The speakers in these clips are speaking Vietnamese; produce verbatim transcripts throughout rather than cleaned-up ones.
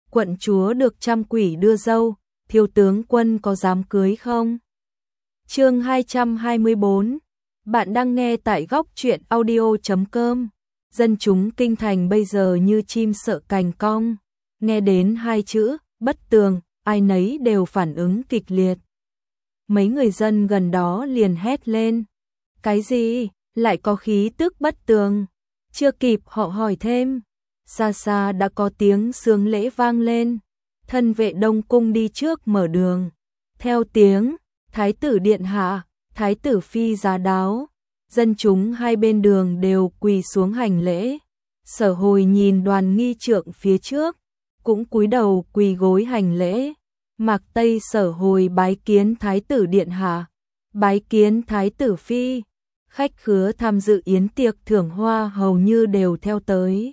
quận chúa được trăm quỷ đưa dâu, thiếu tướng quân có dám cưới không? Chương hai trăm hai mươi bốn. Bạn đang nghe tại góc truyện audio chấm com. Dân chúng kinh thành bây giờ như chim sợ cành cong, nghe đến hai chữ bất tường, ai nấy đều phản ứng kịch liệt. Mấy người dân gần đó liền hét lên, cái gì, lại có khí tức bất tường? Chưa kịp họ hỏi thêm, xa xa đã có tiếng xướng lễ vang lên, thân vệ Đông cung đi trước mở đường. Theo tiếng, thái tử điện hạ, thái tử phi giá đáo, dân chúng hai bên đường đều quỳ xuống hành lễ. Sở Hồi nhìn đoàn nghi trượng phía trước, cũng cúi đầu quỳ gối hành lễ. Mạc Tây Sở Hồi bái kiến thái tử điện hạ, bái kiến thái tử phi. Khách khứa tham dự yến tiệc thưởng hoa hầu như đều theo tới.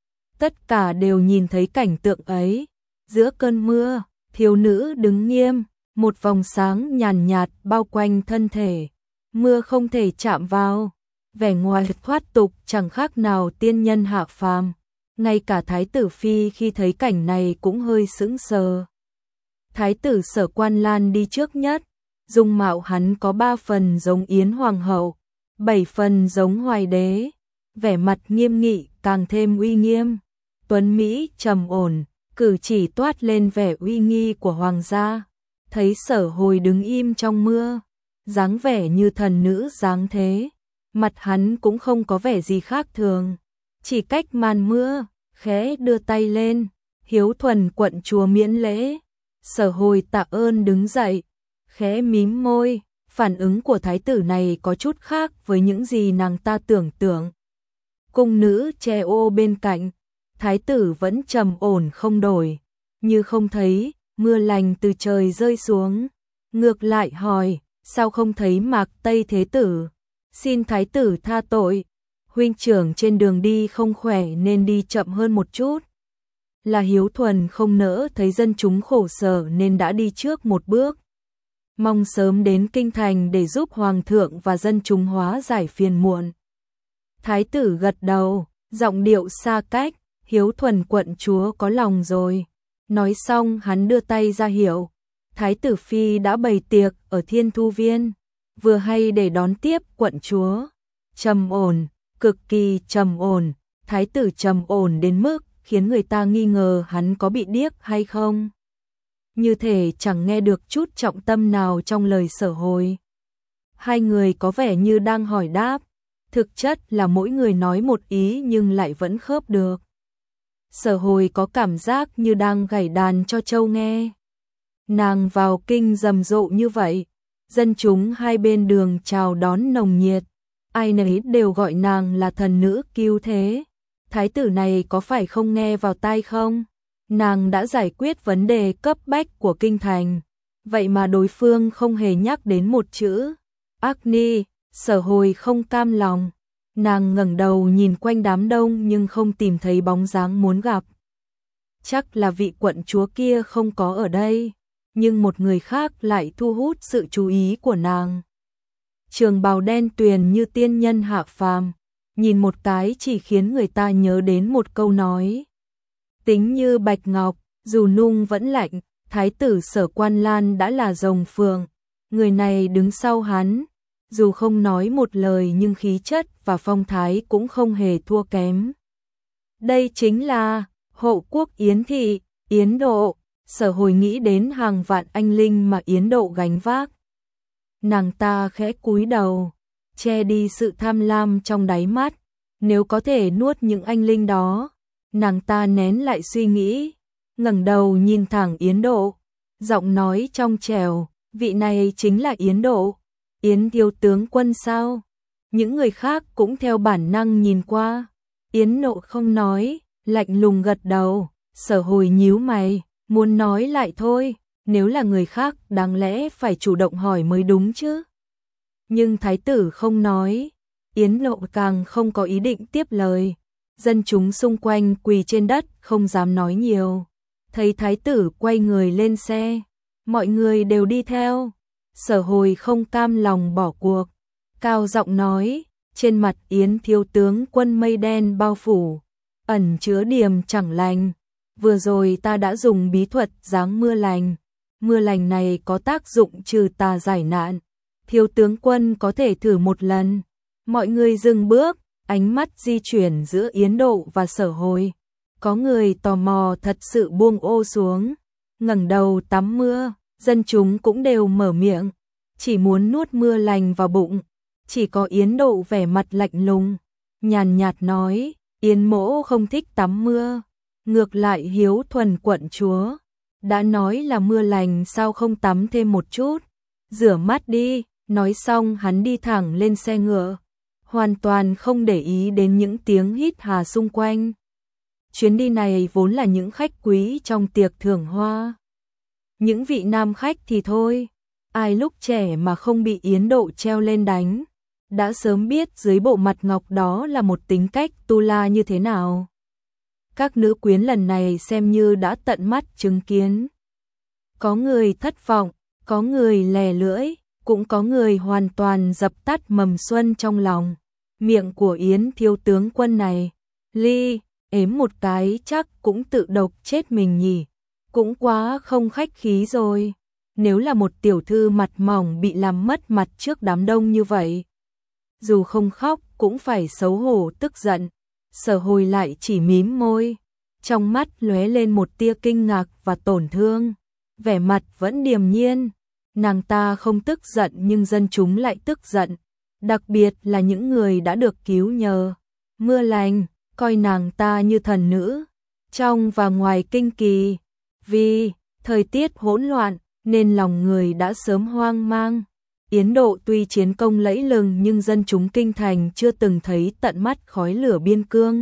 Tất cả đều nhìn thấy cảnh tượng ấy. Giữa cơn mưa, thiếu nữ đứng nghiêm, một vòng sáng nhàn nhạt bao quanh thân thể. Mưa không thể chạm vào, vẻ ngoài thoát tục chẳng khác nào tiên nhân hạ phàm. Ngay cả thái tử phi khi thấy cảnh này cũng hơi sững sờ. Thái tử Sở Quan Lan đi trước nhất, dung mạo hắn có ba phần giống Yến Hoàng hậu, bảy phần giống Hoài đế, vẻ mặt nghiêm nghị càng thêm uy nghiêm, tuấn mỹ trầm ổn, cử chỉ toát lên vẻ uy nghi của hoàng gia. Thấy Sở Hồi đứng im trong mưa, dáng vẻ như thần nữ dáng thế, mặt hắn cũng không có vẻ gì khác thường, chỉ cách màn mưa, khẽ đưa tay lên, hiếu thuần quận chúa miễn lễ. Sở Hồi tạ ơn đứng dậy, khẽ mím môi, phản ứng của thái tử này có chút khác với những gì nàng ta tưởng tượng. Cung nữ che ô bên cạnh, thái tử vẫn trầm ổn không đổi, như không thấy, mưa lành từ trời rơi xuống. Ngược lại hỏi, sao không thấy Mạc Tây thế tử? Xin thái tử tha tội, huynh trưởng trên đường đi không khỏe nên đi chậm hơn một chút. Là hiếu thuần không nỡ thấy dân chúng khổ sở nên đã đi trước một bước, mong sớm đến kinh thành để giúp hoàng thượng và dân chúng hóa giải phiền muộn. Thái tử gật đầu, giọng điệu xa cách, hiếu thuần quận chúa có lòng rồi. Nói xong hắn đưa tay ra hiệu, thái tử phi đã bày tiệc ở Thiên Thu Viên, vừa hay để đón tiếp quận chúa. Trầm ổn, cực kỳ trầm ổn, thái tử trầm ổn đến mức khiến người ta nghi ngờ hắn có bị điếc hay không. Như thể chẳng nghe được chút trọng tâm nào trong lời Sở Hồi. Hai người có vẻ như đang hỏi đáp, thực chất là mỗi người nói một ý nhưng lại vẫn khớp được. Sở Hồi có cảm giác như đang gảy đàn cho trâu nghe. Nàng vào kinh rầm rộ như vậy, dân chúng hai bên đường chào đón nồng nhiệt, ai nấy đều gọi nàng là thần nữ cứu thế. Thái tử này có phải không nghe vào tai không? Nàng đã giải quyết vấn đề cấp bách của kinh thành, vậy mà đối phương không hề nhắc đến một chữ. Agni, Sở Hồi không cam lòng. Nàng ngẩng đầu nhìn quanh đám đông nhưng không tìm thấy bóng dáng muốn gặp. Chắc là vị quận chúa kia không có ở đây, nhưng một người khác lại thu hút sự chú ý của nàng. Trường bào đen tuyền như tiên nhân hạ phàm, nhìn một cái chỉ khiến người ta nhớ đến một câu nói. Tính như bạch ngọc, dù nung vẫn lạnh, thái tử Sở Quan Lan đã là rồng phượng. Người này đứng sau hắn, dù không nói một lời nhưng khí chất và phong thái cũng không hề thua kém. Đây chính là hộ quốc Yến thị, Yến Độ. Sở Hồi nghĩ đến hàng vạn anh linh mà Yến Độ gánh vác. Nàng ta khẽ cúi đầu, che đi sự tham lam trong đáy mắt. Nếu có thể nuốt những anh linh đó, nàng ta nén lại suy nghĩ, ngẩng đầu nhìn thẳng Yến Độ, giọng nói trong trẻo, vị này chính là Yến Độ, Yến thiếu tướng quân sao? Những người khác cũng theo bản năng nhìn qua. Yến Độ không nói, lạnh lùng gật đầu. Sở Hồi nhíu mày, muốn nói lại thôi, nếu là người khác đáng lẽ phải chủ động hỏi mới đúng chứ. Nhưng thái tử không nói, Yến Độ càng không có ý định tiếp lời. Dân chúng xung quanh quỳ trên đất không dám nói nhiều. Thấy thái tử quay người lên xe, mọi người đều đi theo. Sở Hồi không cam lòng bỏ cuộc, cao giọng nói, trên mặt Yến thiếu tướng quân mây đen bao phủ, ẩn chứa điềm chẳng lành. vừa rồi ta đã dùng bí thuật giáng mưa lành. Mưa lành này có tác dụng trừ tà giải nạn. Thiếu tướng quân có thể thử một lần. Mọi người dừng bước, ánh mắt di chuyển giữa Yến Độ và Sở Hồi. Có người tò mò thật sự buông ô xuống, ngẩng đầu tắm mưa, dân chúng cũng đều mở miệng, chỉ muốn nuốt mưa lành vào bụng. Chỉ có Yến Độ vẻ mặt lạnh lùng, nhàn nhạt nói, Yến mỗ không thích tắm mưa, ngược lại hiếu thuần quận chúa. Đã nói là mưa lành sao không tắm thêm một chút, rửa mắt đi. Nói xong hắn đi thẳng lên xe ngựa, hoàn toàn không để ý đến những tiếng hít hà xung quanh. Chuyến đi này vốn là những khách quý trong tiệc thưởng hoa. Những vị nam khách thì thôi, ai lúc trẻ mà không bị Yến Độ treo lên đánh, đã sớm biết dưới bộ mặt ngọc đó là một tính cách tu la như thế nào. Các nữ quyến lần này xem như đã tận mắt chứng kiến. Có người thất vọng, có người lè lưỡi, cũng có người hoàn toàn dập tắt mầm xuân trong lòng. Miệng của Yến thiếu tướng quân này, ly, ếm một cái chắc cũng tự độc chết mình nhỉ. Cũng quá không khách khí rồi. Nếu là một tiểu thư mặt mỏng bị làm mất mặt trước đám đông như vậy, dù không khóc cũng phải xấu hổ tức giận. Sở Hồi lại chỉ mím môi, trong mắt lóe lên một tia kinh ngạc và tổn thương, vẻ mặt vẫn điềm nhiên. Nàng ta không tức giận nhưng dân chúng lại tức giận, đặc biệt là những người đã được cứu nhờ mưa lành, coi nàng ta như thần nữ, trong và ngoài kinh kỳ. Vì thời tiết hỗn loạn nên lòng người đã sớm hoang mang. Yến Độ tuy chiến công lẫy lừng nhưng dân chúng kinh thành chưa từng thấy tận mắt khói lửa biên cương.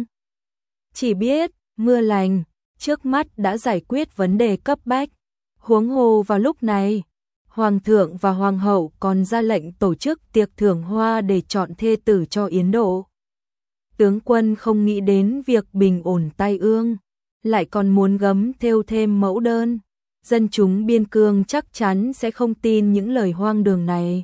Chỉ biết mưa lành trước mắt đã giải quyết vấn đề cấp bách. Huống hồ vào lúc này, Hoàng thượng và Hoàng hậu còn ra lệnh tổ chức tiệc thưởng hoa để chọn thê tử cho Yến Độ. Tướng quân không nghĩ đến việc bình ổn tai ương, lại còn muốn gấm thêu thêm mẫu đơn. Dân chúng biên cương chắc chắn sẽ không tin những lời hoang đường này.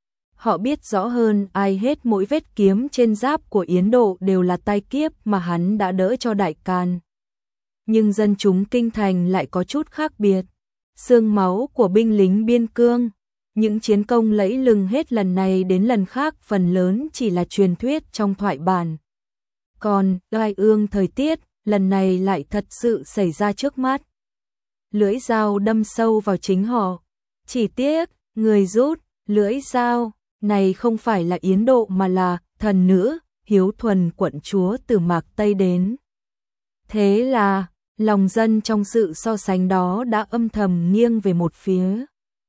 Họ biết rõ hơn ai hết mỗi vết kiếm trên giáp của Yến Độ đều là tai kiếp mà hắn đã đỡ cho Đại Càn. Nhưng dân chúng kinh thành lại có chút khác biệt. Xương máu của binh lính biên cương, những chiến công lẫy lừng hết lần này đến lần khác phần lớn chỉ là truyền thuyết trong thoại bản. Còn tai ương thời tiết, lần này lại thật sự xảy ra trước mắt. Lưỡi dao đâm sâu vào chính họ. Chỉ tiếc, người rút lưỡi dao này không phải là Yến Độ mà là thần nữ, hiếu thuần quận chúa từ Mạc Tây đến. Thế là lòng dân trong sự so sánh đó đã âm thầm nghiêng về một phía.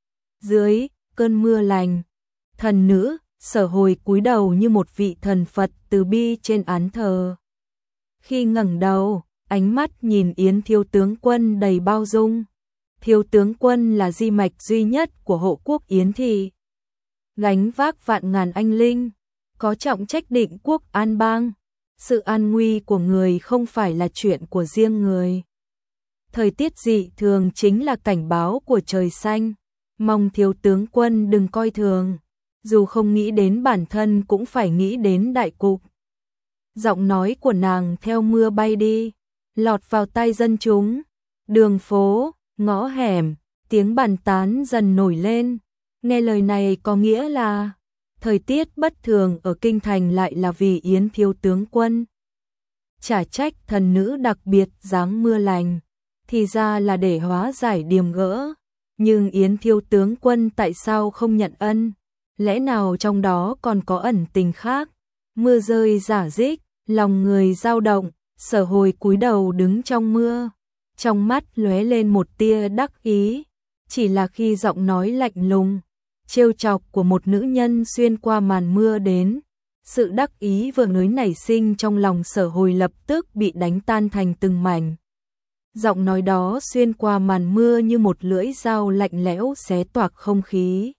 Dưới cơn mưa lành, thần nữ Sở Hồi cúi đầu như một vị thần Phật từ bi trên án thờ. Khi ngẩng đầu, ánh mắt nhìn Yến thiếu tướng quân đầy bao dung. Thiếu tướng quân là di mạch duy nhất của hộ quốc Yến thị, gánh vác vạn ngàn anh linh, có trọng trách định quốc an bang. Sự an nguy của người không phải là chuyện của riêng người. Thời tiết dị thường chính là cảnh báo của trời xanh, mong thiếu tướng quân đừng coi thường, dù không nghĩ đến bản thân cũng phải nghĩ đến đại cục. Giọng nói của nàng theo mưa bay đi, lọt vào tai dân chúng. Đường phố, ngõ hẻm, tiếng bàn tán dần nổi lên. Nghe lời này có nghĩa là thời tiết bất thường ở kinh thành lại là vì Yến thiếu tướng quân. Chả trách thần nữ đặc biệt giáng mưa lành, thì ra là để hóa giải điềm gỡ. Nhưng Yến thiếu tướng quân tại sao không nhận ân? Lẽ nào trong đó còn có ẩn tình khác? Mưa rơi rả rích, lòng người dao động. Sở Hồi cúi đầu đứng trong mưa, trong mắt lóe lên một tia đắc ý. Chỉ là khi giọng nói lạnh lùng, trêu chọc của một nữ nhân xuyên qua màn mưa đến, sự đắc ý vừa mới nảy sinh trong lòng Sở Hồi lập tức bị đánh tan thành từng mảnh. Giọng nói đó xuyên qua màn mưa như một lưỡi dao lạnh lẽo xé toạc không khí,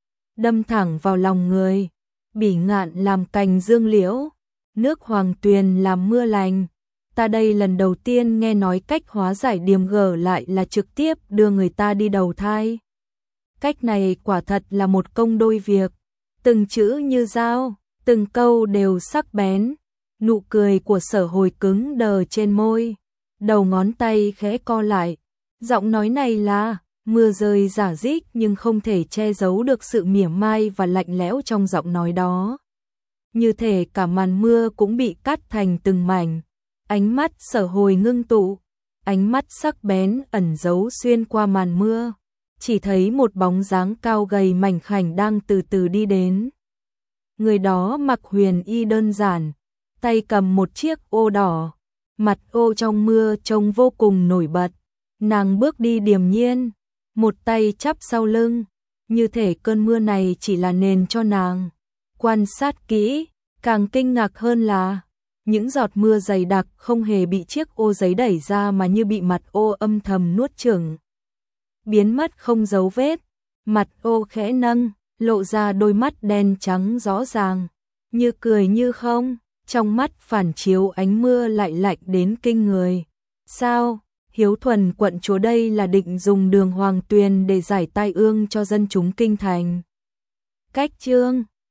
đâm thẳng vào lòng người. Bỉ ngạn làm cành dương liễu, nước hoàng tuyền làm mưa lành. Ta đây lần đầu tiên nghe nói cách hóa giải điềm gở lại là trực tiếp đưa người ta đi đầu thai. Cách này quả thật là một công đôi việc, từng chữ như dao, từng câu đều sắc bén. Nụ cười của Sở Hồi cứng đờ trên môi, đầu ngón tay khẽ co lại. Giọng nói này là mưa rơi rả rích nhưng không thể che giấu được sự mỉa mai và lạnh lẽo trong giọng nói đó. Như thể cả màn mưa cũng bị cắt thành từng mảnh. Ánh mắt Sở Hồi ngưng tụ, ánh mắt sắc bén ẩn giấu xuyên qua màn mưa. Chỉ thấy một bóng dáng cao gầy mảnh khảnh đang từ từ đi đến. Người đó mặc huyền y đơn giản, tay cầm một chiếc ô đỏ, mặt ô trong mưa trông vô cùng nổi bật. Nàng bước đi điềm nhiên, một tay chắp sau lưng, như thể cơn mưa này chỉ là nền cho nàng. Quan sát kỹ, càng kinh ngạc hơn là những giọt mưa dày đặc không hề bị chiếc ô giấy đẩy ra mà như bị mặt ô âm thầm nuốt chửng. Biến mất không dấu vết, mặt ô khẽ nâng, lộ ra đôi mắt đen trắng rõ ràng, như cười như không, trong mắt phản chiếu ánh mưa lại lạnh đến kinh người. Sao, Hiếu Thuần quận chúa đây là định dùng đường Hoàng Tuyền để giải tai ương cho dân chúng kinh thành? Cách chương